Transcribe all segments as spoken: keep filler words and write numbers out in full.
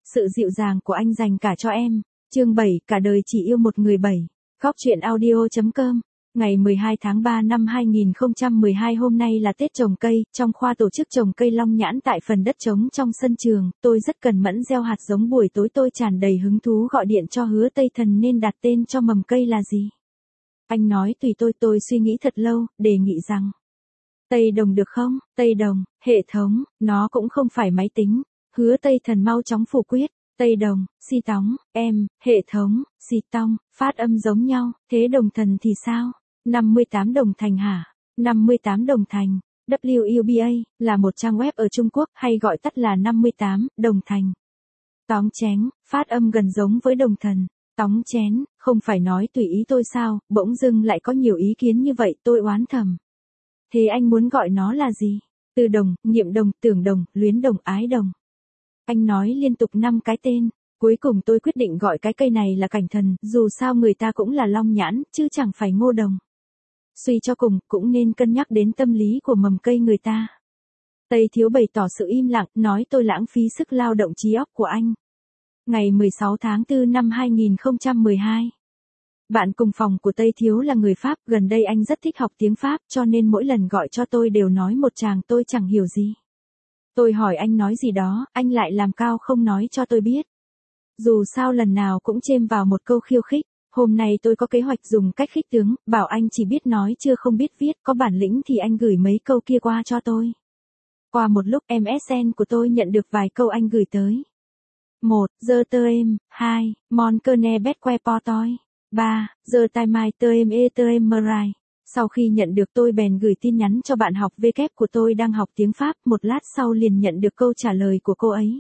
Sự dịu dàng của anh dành cả cho em. Chương bảy, cả đời chỉ yêu một người bảy. Góc truyện audio chấm com. Ngày mười hai tháng ba năm hai nghìn không trăm mười hai, hôm nay là Tết trồng cây, trong khoa tổ chức trồng cây long nhãn tại phần đất trống trong sân trường, tôi rất cần mẫn gieo hạt giống. Buổi tối tôi tràn đầy hứng thú gọi điện cho Hứa Tây Thần nên đặt tên cho mầm cây là gì. Anh nói tùy tôi, tôi suy nghĩ thật lâu, đề nghị rằng Tây Đồng được không? Tây Đồng, hệ thống, nó cũng không phải máy tính. Hứa Tây Thần mau chóng phủ quyết. Tây Đồng, si tóng, em, hệ thống, si tong, phát âm giống nhau, thế Đồng Thần thì sao? năm mươi tám Đồng Thành hả? năm mươi tám Đồng Thành, W U B A, là một trang web ở Trung Quốc, hay gọi tắt là năm mươi tám, Đồng Thành. Tóng chén, phát âm gần giống với Đồng Thần. Tóng chén, không phải nói tùy ý tôi sao, bỗng dưng lại có nhiều ý kiến như vậy, tôi oán thầm. Thế anh muốn gọi nó là gì? Từ Đồng, Nghiệm Đồng, Tưởng Đồng, Luyến Đồng, Ái Đồng. Anh nói liên tục năm cái tên, cuối cùng tôi quyết định gọi cái cây này là Cảnh Thần, dù sao người ta cũng là long nhãn, chứ chẳng phải Ngô Đồng. Suy cho cùng, cũng nên cân nhắc đến tâm lý của mầm cây người ta. Tây Thiếu bày tỏ sự im lặng, nói tôi lãng phí sức lao động trí óc của anh. Ngày mười sáu tháng tư năm hai nghìn không trăm mười hai. Bạn cùng phòng của Tây Thiếu là người Pháp, gần đây anh rất thích học tiếng Pháp, cho nên mỗi lần gọi cho tôi đều nói một tràng tôi chẳng hiểu gì. Tôi hỏi anh nói gì đó, anh lại làm cao không nói cho tôi biết. Dù sao lần nào cũng chêm vào một câu khiêu khích, hôm nay tôi có kế hoạch dùng cách khích tướng, bảo anh chỉ biết nói chưa không biết viết, có bản lĩnh thì anh gửi mấy câu kia qua cho tôi. Qua một lúc em ét en của tôi nhận được vài câu anh gửi tới. một. Giờ tơ em, hai. Mon Kerne Betque Potoi. ba. Giờ tai mai tơ em e tơ em Merai. Sau khi nhận được tôi bèn gửi tin nhắn cho bạn học W của tôi đang học tiếng Pháp, một lát sau liền nhận được câu trả lời của cô ấy.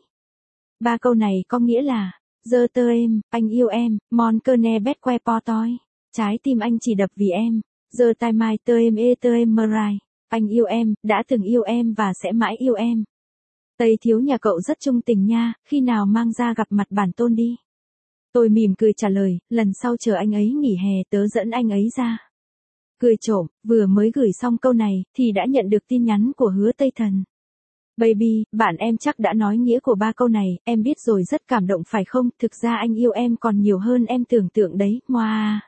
Ba câu này có nghĩa là, giờ tơ em, anh yêu em, mon Kerne Betque Potoi. Trái tim anh chỉ đập vì em. Giờ tai mai tơ em e tơ em Merai. Anh yêu em, đã từng yêu em và sẽ mãi yêu em. Tây Thiếu nhà cậu rất trung tình nha, khi nào mang ra gặp mặt bản tôn đi. Tôi mỉm cười trả lời, lần sau chờ anh ấy nghỉ hè tớ dẫn anh ấy ra. Cười trộm, vừa mới gửi xong câu này, thì đã nhận được tin nhắn của Hứa Tây Thần. Baby, bạn em chắc đã nói nghĩa của ba câu này, em biết rồi, rất cảm động phải không, thực ra anh yêu em còn nhiều hơn em tưởng tượng đấy, ngoa.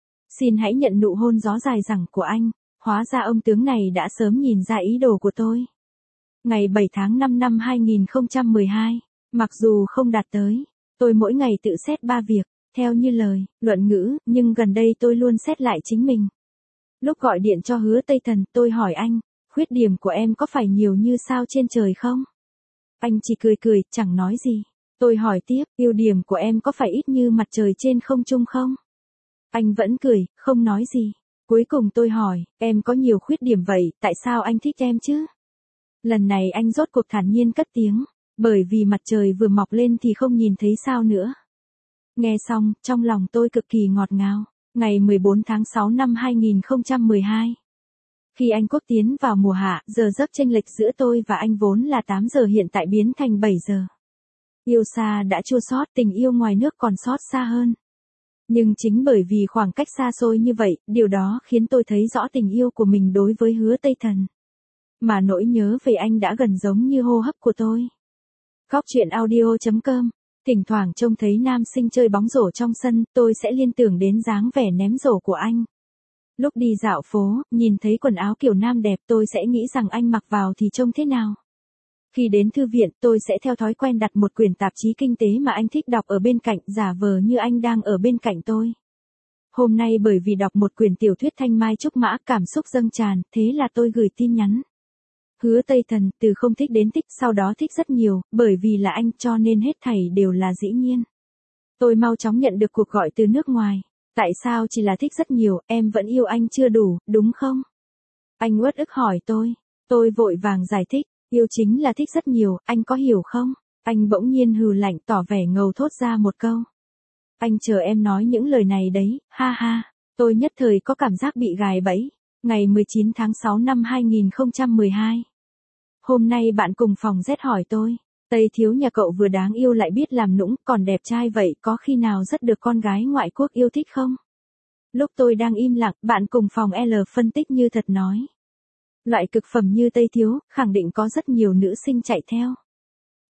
Xin hãy nhận nụ hôn gió dài dẳng của anh, hóa ra ông tướng này đã sớm nhìn ra ý đồ của tôi. Ngày bảy tháng năm năm hai nghìn không trăm mười hai, mặc dù không đạt tới, tôi mỗi ngày tự xét ba việc, theo như lời, luận ngữ, nhưng gần đây tôi luôn xét lại chính mình. Lúc gọi điện cho Hứa Tây Thần, tôi hỏi anh, khuyết điểm của em có phải nhiều như sao trên trời không? Anh chỉ cười cười, chẳng nói gì. Tôi hỏi tiếp, ưu điểm của em có phải ít như mặt trời trên không trung không? Anh vẫn cười, không nói gì. Cuối cùng tôi hỏi, em có nhiều khuyết điểm vậy, tại sao anh thích em chứ? Lần này anh rốt cuộc thản nhiên cất tiếng, bởi vì mặt trời vừa mọc lên thì không nhìn thấy sao nữa. Nghe xong, trong lòng tôi cực kỳ ngọt ngào. Ngày mười bốn tháng sáu năm hai nghìn không trăm mười hai. Khi Anh Quốc tiến vào mùa hạ, giờ giấc chênh lệch giữa tôi và anh vốn là tám giờ hiện tại biến thành bảy giờ. Yêu xa đã chua xót, tình yêu ngoài nước còn xót xa hơn. Nhưng chính bởi vì khoảng cách xa xôi như vậy, điều đó khiến tôi thấy rõ tình yêu của mình đối với Hứa Tây Thần. Mà nỗi nhớ về anh đã gần giống như hô hấp của tôi. Góc truyện audio chấm com. Thỉnh thoảng trông thấy nam sinh chơi bóng rổ trong sân, tôi sẽ liên tưởng đến dáng vẻ ném rổ của anh. Lúc đi dạo phố, nhìn thấy quần áo kiểu nam đẹp, tôi sẽ nghĩ rằng anh mặc vào thì trông thế nào. Khi đến thư viện, tôi sẽ theo thói quen đặt một quyển tạp chí kinh tế mà anh thích đọc ở bên cạnh, giả vờ như anh đang ở bên cạnh tôi. Hôm nay bởi vì đọc một quyển tiểu thuyết Thanh Mai Trúc Mã, cảm xúc dâng tràn, thế là tôi gửi tin nhắn. Hứa Tây Thần, từ không thích đến thích, sau đó thích rất nhiều, bởi vì là anh cho nên hết thảy đều là dĩ nhiên. Tôi mau chóng nhận được cuộc gọi từ nước ngoài. Tại sao chỉ là thích rất nhiều, em vẫn yêu anh chưa đủ, đúng không? Anh uất ức hỏi tôi. Tôi vội vàng giải thích, yêu chính là thích rất nhiều, anh có hiểu không? Anh bỗng nhiên hừ lạnh, tỏ vẻ ngầu thốt ra một câu. Anh chờ em nói những lời này đấy, ha ha. Tôi nhất thời có cảm giác bị gài bẫy. Ngày mười chín tháng sáu năm hai nghìn không trăm mười hai. Hôm nay bạn cùng phòng Z hỏi tôi, Tây Thiếu nhà cậu vừa đáng yêu lại biết làm nũng, còn đẹp trai vậy, có khi nào rất được con gái ngoại quốc yêu thích không? Lúc tôi đang im lặng, bạn cùng phòng L phân tích như thật nói. Loại cực phẩm như Tây Thiếu, khẳng định có rất nhiều nữ sinh chạy theo.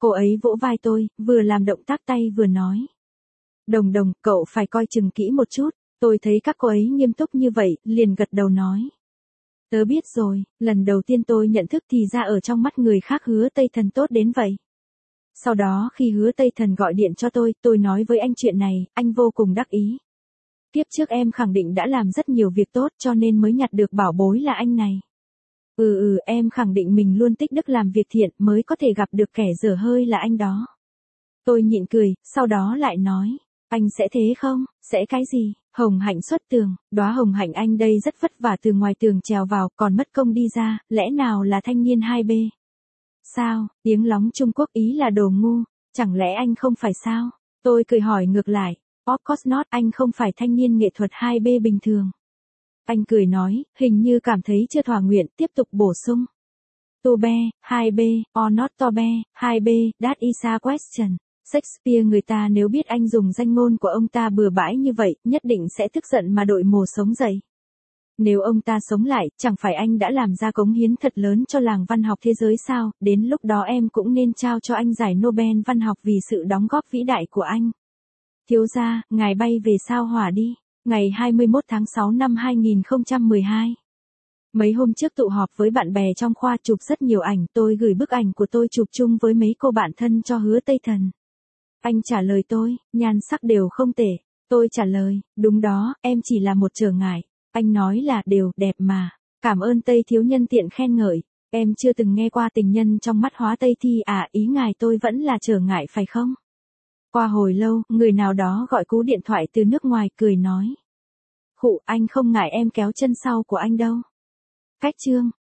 Cô ấy vỗ vai tôi, vừa làm động tác tay vừa nói. Đồng đồng, cậu phải coi chừng kỹ một chút. Tôi thấy các cô ấy nghiêm túc như vậy, liền gật đầu nói. Tớ biết rồi, lần đầu tiên tôi nhận thức thì ra ở trong mắt người khác Hứa Tây Thần tốt đến vậy. Sau đó khi Hứa Tây Thần gọi điện cho tôi, tôi nói với anh chuyện này, anh vô cùng đắc ý. Tiếp trước em khẳng định đã làm rất nhiều việc tốt cho nên mới nhặt được bảo bối là anh này. Ừ ừ, em khẳng định mình luôn tích đức làm việc thiện mới có thể gặp được kẻ dở hơi là anh đó. Tôi nhịn cười, sau đó lại nói, anh sẽ thế không, sẽ cái gì, hồng hạnh xuất tường, đóa hồng hạnh anh đây rất vất vả từ ngoài tường trèo vào, còn mất công đi ra, lẽ nào là thanh niên hai b? Sao, tiếng lóng Trung Quốc ý là đồ ngu, chẳng lẽ anh không phải sao? Tôi cười hỏi ngược lại, of course not, anh không phải thanh niên nghệ thuật hai b bình thường. Anh cười nói, hình như cảm thấy chưa thỏa nguyện, tiếp tục bổ sung. To be, hai b, or not to be, hai b, that is a question. Shakespeare người ta nếu biết anh dùng danh ngôn của ông ta bừa bãi như vậy, nhất định sẽ tức giận mà đội mồ sống dậy. Nếu ông ta sống lại, chẳng phải anh đã làm ra cống hiến thật lớn cho làng văn học thế giới sao, đến lúc đó em cũng nên trao cho anh giải Nobel văn học vì sự đóng góp vĩ đại của anh. Thiếu gia, ngài bay về sao Hỏa đi, ngày hai mươi mốt tháng sáu năm hai nghìn không trăm mười hai. Mấy hôm trước tụ họp với bạn bè trong khoa chụp rất nhiều ảnh, tôi gửi bức ảnh của tôi chụp chung với mấy cô bạn thân cho Hứa Tây Thần. Anh trả lời tôi, nhan sắc đều không tệ. Tôi trả lời, đúng đó, em chỉ là một trở ngại. Anh nói là đều đẹp mà. Cảm ơn Tây thiếu nhân tiện khen ngợi. Em chưa từng nghe qua tình nhân trong mắt hóa Tây thi à, ý ngài tôi vẫn là trở ngại phải không? Qua hồi lâu, người nào đó gọi cú điện thoại từ nước ngoài cười nói. Khụ, anh không ngại em kéo chân sau của anh đâu. Cách chương.